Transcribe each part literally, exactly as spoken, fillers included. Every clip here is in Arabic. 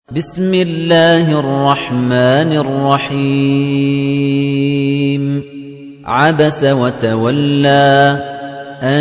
بسم الله الرحمن الرحيم عبس وتولى أن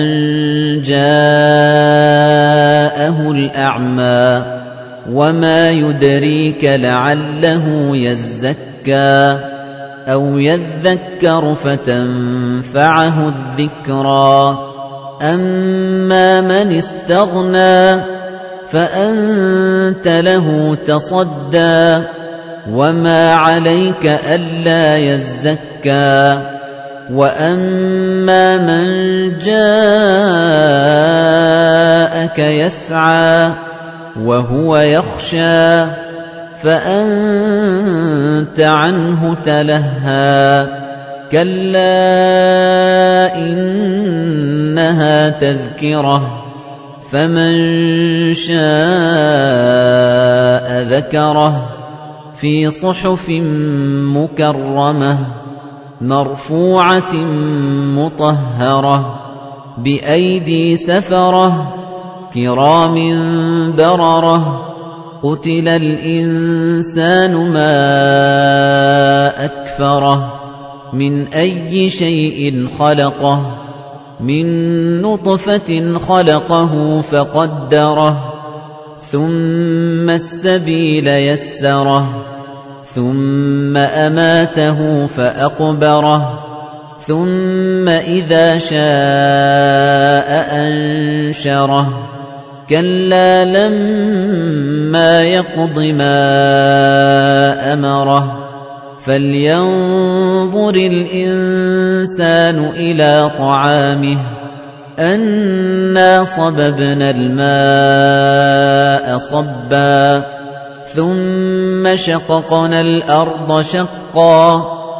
جاءه الأعمى وما يدريك لعله يزكى أو يذكر فتنفعه الذكرى أما من استغنى فأنت له تصدى وما عليك ألا يزكى وأما من جاءك يسعى وهو يخشى فأنت عنه تلهى كلا إنها تذكرة فمن شاء ذكره في صحف مكرمة مرفوعة مطهرة بأيدي سفرة كرام بررة قتل الإنسان ما أكفره من أي شيء خلقه من نطفة خلقه فقدره ثم السبيل يسره ثم أماته فأقبره ثم إذا شاء أنشره كلا لما يقض ما أمره فلينظر الإنسان إلى طعامه أنا صببنا الماء صبا ثم شققنا الأرض شقا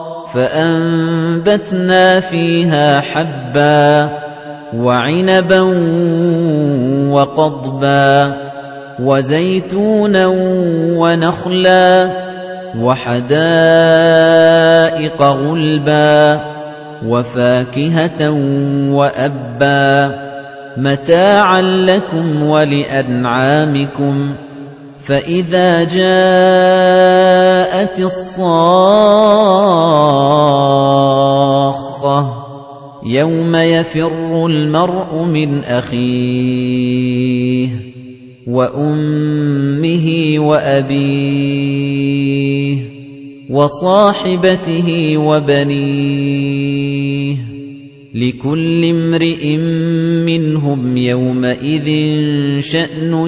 فأنبتنا فيها حبا وعنبا وقضبا وزيتونا ونخلا وحدائق غلبا وفاكهة وأبا متاعا لكم ولأنعامكم فإذا جاءت الصاخة يوم يفر المرء من أخيه وأمه وأبيه وصاحبته وبنيه لكل امرئ منهم يومئذ شأن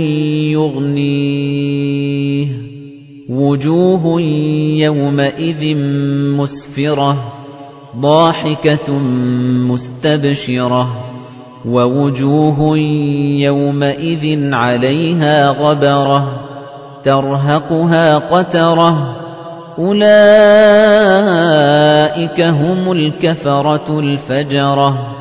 يغنيه وجوه يومئذ مسفرة ضاحكة مستبشرة ووجوه يومئذ عليها غبرة ترهقها قترة أولئك هم الكفرة الفجرة